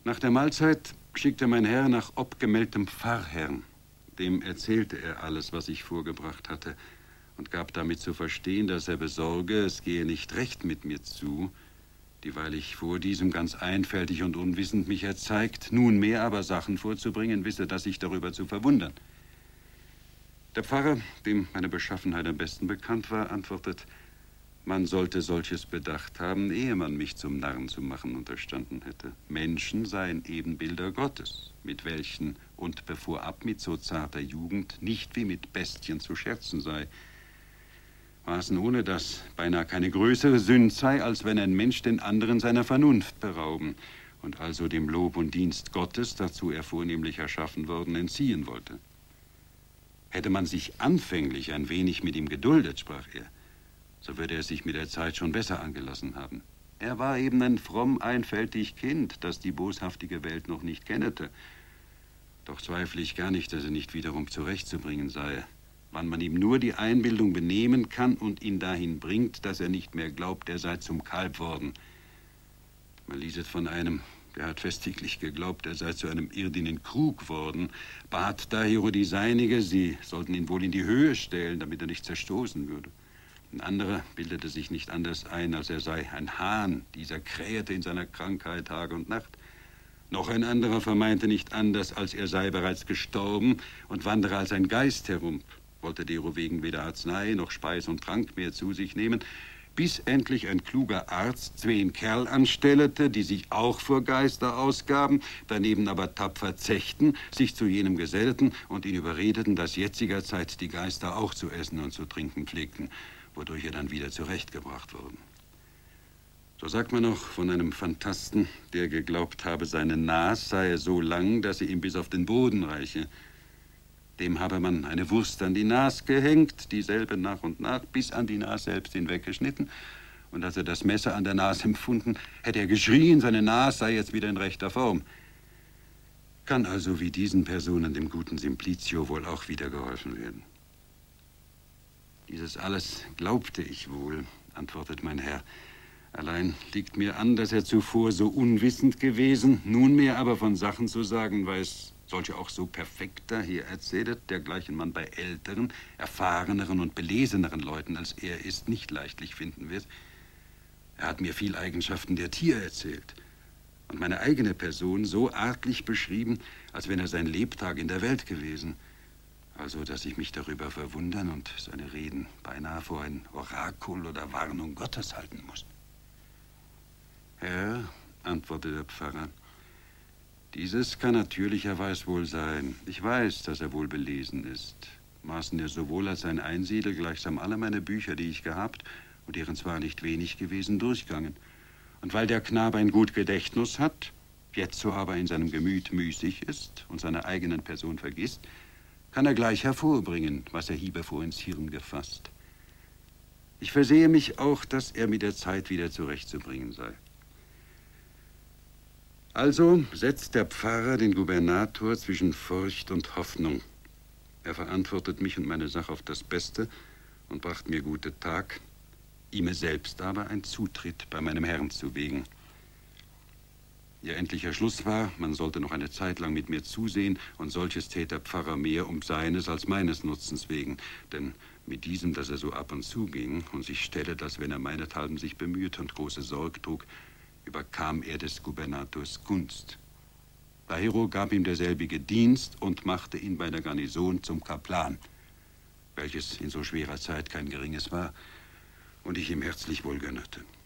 Nach der Mahlzeit schickte mein Herr nach obgemeldtem Pfarrherrn. Dem erzählte er alles, was ich vorgebracht hatte, und gab damit zu verstehen, dass er besorge, es gehe nicht recht mit mir zu, dieweil ich vor diesem ganz einfältig und unwissend mich erzeigt, nunmehr aber Sachen vorzubringen wisse, dass sich darüber zu verwundern. Der Pfarrer, dem meine Beschaffenheit am besten bekannt war, antwortet, man sollte solches bedacht haben, ehe man mich zum Narren zu machen unterstanden hätte. Menschen seien Ebenbilder Gottes, mit welchen und bevorab mit so zarter Jugend nicht wie mit Bestien zu scherzen sei. Maßen ohne das beinahe keine größere Sünde sei, als wenn ein Mensch den anderen seiner Vernunft berauben und also dem Lob und Dienst Gottes, dazu er vornehmlich erschaffen worden, entziehen wollte. Hätte man sich anfänglich ein wenig mit ihm geduldet, sprach er, so würde er sich mit der Zeit schon besser angelassen haben. Er war eben ein fromm einfältig Kind, das die boshaftige Welt noch nicht kennete. Doch zweifle ich gar nicht, dass er nicht wiederum zurechtzubringen sei, wann man ihm nur die Einbildung benehmen kann und ihn dahin bringt, dass er nicht mehr glaubt, er sei zum Kalb worden. Man lieset von einem, der hat festiglich geglaubt, er sei zu einem irdinen Krug worden, bat dahero die Seinige, sie sollten ihn wohl in die Höhe stellen, damit er nicht zerstoßen würde. Ein anderer bildete sich nicht anders ein, als er sei ein Hahn, dieser krähte in seiner Krankheit Tag und Nacht. Noch ein anderer vermeinte nicht anders, als er sei bereits gestorben und wandere als ein Geist herum, wollte derowegen weder Arznei noch Speis und Trank mehr zu sich nehmen, bis endlich ein kluger Arzt zween Kerl anstellete, die sich auch vor Geister ausgaben, daneben aber tapfer zechten, sich zu jenem gesellten und ihn überredeten, dass jetziger Zeit die Geister auch zu essen und zu trinken pflegten, wodurch er dann wieder zurechtgebracht wurden. So sagt man noch von einem Phantasten, der geglaubt habe, seine Nas sei so lang, dass sie ihm bis auf den Boden reiche. Dem habe man eine Wurst an die Nas gehängt, dieselbe nach und nach, bis an die Nas selbst hinweggeschnitten. Und als er das Messer an der Nas empfunden, hätte er geschrien, seine Nas sei jetzt wieder in rechter Form. Kann also wie diesen Personen dem guten Simplicio wohl auch wieder geholfen werden. Dieses alles glaubte ich wohl, antwortet mein Herr. Allein liegt mir an, dass er zuvor so unwissend gewesen, nunmehr aber von Sachen zu sagen weiß, solche auch so perfekt daher erzählet, dergleichen man bei älteren, erfahreneren und beleseneren Leuten als er ist, nicht leichtlich finden wird. Er hat mir viel Eigenschaften der Tier erzählt und meine eigene Person so artlich beschrieben, als wenn er sein Lebtag in der Welt gewesen. Also, dass ich mich darüber verwundern und seine Reden beinahe vor ein Orakel oder Warnung Gottes halten muss. Herr, antwortete der Pfarrer, dieses kann natürlicherweise wohl sein. Ich weiß, dass er wohl belesen ist. Maßen er sowohl als ein Einsiedel gleichsam alle meine Bücher, die ich gehabt, und deren zwar nicht wenig gewesen, durchgangen. Und weil der Knabe ein gut Gedächtnis hat, jetzo aber in seinem Gemüt müßig ist und seiner eigenen Person vergisst, kann er gleich hervorbringen, was er hiebevor ins Hirn gefasst. Ich versehe mich auch, dass er mit der Zeit wieder zurechtzubringen sei. Also setzt der Pfarrer den Gubernator zwischen Furcht und Hoffnung. Er verantwortet mich und meine Sache auf das Beste und bracht mir gute Tag, ihm selbst aber ein Zutritt bei meinem Herrn zu wegen. Ihr endlicher Schluss war, man sollte noch eine Zeit lang mit mir zusehen, und solches tät der Pfarrer mehr um seines als meines Nutzens wegen, denn mit diesem, dass er so ab und zu ging und sich stellet, als wenn er meinethalben sich bemühte und große Sorge trug, überkam er des Gubernators Gunst. Dahero gab ihm derselbige Dienst und machte ihn bei der Garnison zum Kaplan, welches in so schwerer Zeit kein geringes war und ich ihm herzlich wohl gönnerte.